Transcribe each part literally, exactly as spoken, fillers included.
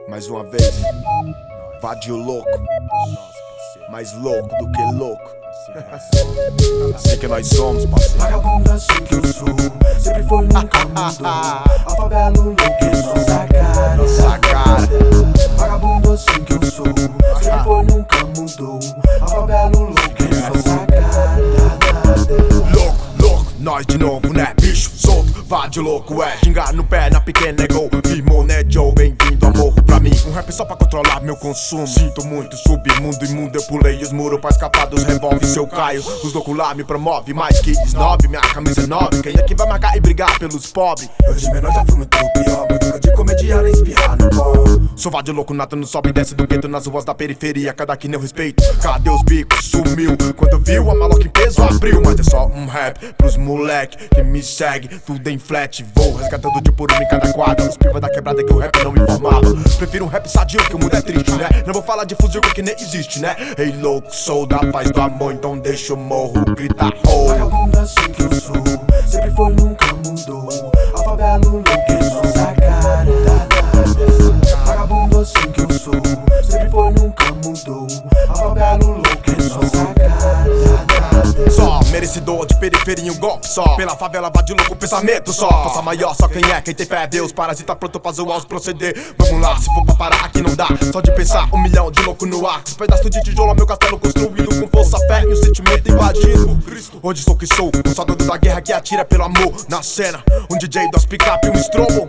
Mais uma vez, Vadio louco, mais louco do que louco. Assim que nós somos, parceiro. Vagabundo assim que eu sou, sempre foi, nunca mudou. A favela louco, nossa cara, nossa cara. Vagabundo assim que eu sou, sempre foi, nunca mudou. A favela louco, nossa cara. Louco, louco, nós de novo, né? Bicho solto, Vadio louco, é. Gingar no pé, na pequena é gol. Rimou, né, Joe? Bem-vindo ao morro pra mim. Um rap só pra controlar meu consumo. Sinto muito, submundo imundo. Eu pulei os muros pra escapar dos revólver. Se eu caio, os loucos lá me promove. Mais que snob, minha camisa é nove. Quem é que vai marcar e brigar pelos pobres? Eu de menor já fui muito pior, mas nunca de comediar e espirrar no pó. Sou Vadio louco, nato no sobe e desce do gueto nas ruas da periferia. Cada que nem eu respeito, cadê os bicos? Sumiu. Quando viu, a maloca em peso abriu. Mas é só um rap pros moleque que me segue, tudo em flat. Vou resgatando de puro em cada quadra. Os piva da quebrada que o rap não me informava. Prefiro um rap sadio que o mundo é triste, né? Não vou falar de fuzil que nem existe, né? Ei louco, sou da paz do amor, então deixa o morro gritar oh. Vagabundo assim que eu sou, sempre foi, nunca mudou. A favela louco, nossa cara. Vagabundo assim que eu sou, sempre foi, nunca mudou. A favela louco, nossa cara. Só merecedor de periferia, um golpe só. Pela favela, Vadio louco, pensamento só. Força maior, só quem é, quem tem fé é Deus. Parasita pronto pra zoar os proceder. Vamos lá, se for pra parar aqui não dá. Só de pensar, um milhão de louco no ar. Os pedaços de tijolo, meu castelo construído com força, fé e o sentimento invadido. Onde sou que sou, um soldado da guerra que atira pelo amor. Na cena, um D J dos picape e um estrobo.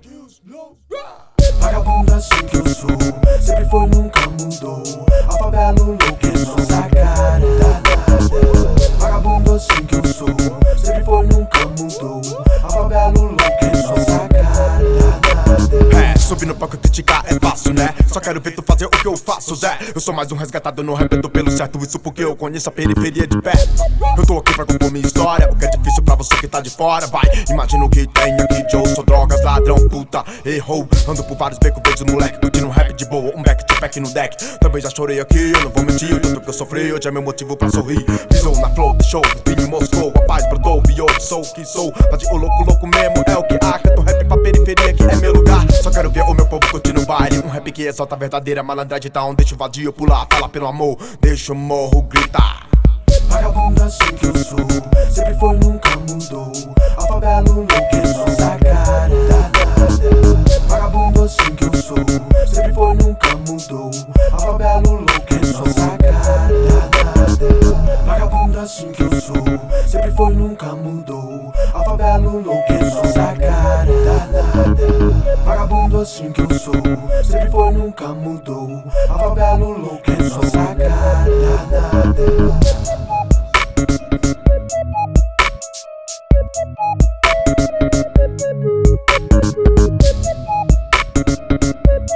Vagabundo assim que eu sou, sempre foi, nunca mudou. A favela louco, nossa cara. Vagabundo assim que eu sou, sempre foi, nunca mudou. A favela louco, nossa cara. É, subir no palco e criticar é fácil, né? Só quero ver tu fazer o que eu faço, Zé. Eu sou mais um resgatado no rap, eu tô pelo certo. Isso porque eu conheço a periferia de perto. Eu tô aqui pra compor minha história, o que é difícil pra você que tá de fora. Vai, imagina o que tem aqui, Joe. Sou drogas, ladrão, puta, errou. Ando por vários becos, vejo moleque curtindo rap de boa. Um back to back no deck. Também já chorei aqui, eu não vou mentir. O tanto que eu sofri, hoje é meu motivo pra sorrir. Pisou na flow, deixou, vinho Moscou. A paz brotou, pior, sou o que sou. Vadio louco, louco mesmo, é o que há. Canto rap pra periferia que é meu lugar. Só quero ver o meu povo curtindo o baile. Um rap que exalta a verdadeira malandragem. Tá onde deixa o vadio pular, fala pelo amor. Deixa o morro gritar. Vagabundo assim que eu sou, sempre foi, nunca mudou. A favela louco, nossa cara. Vagabundo assim que eu sou, sempre foi, nunca mudou. A favela louco, nossa cara. Vagabundo assim que eu sou, sempre foi, nunca mudou. A favela louco, nossa cara. Vagabundo assim que eu sou, sempre foi, nunca mudou. A favela louco, nossa cara.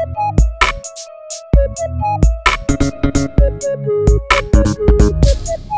We'll be right back.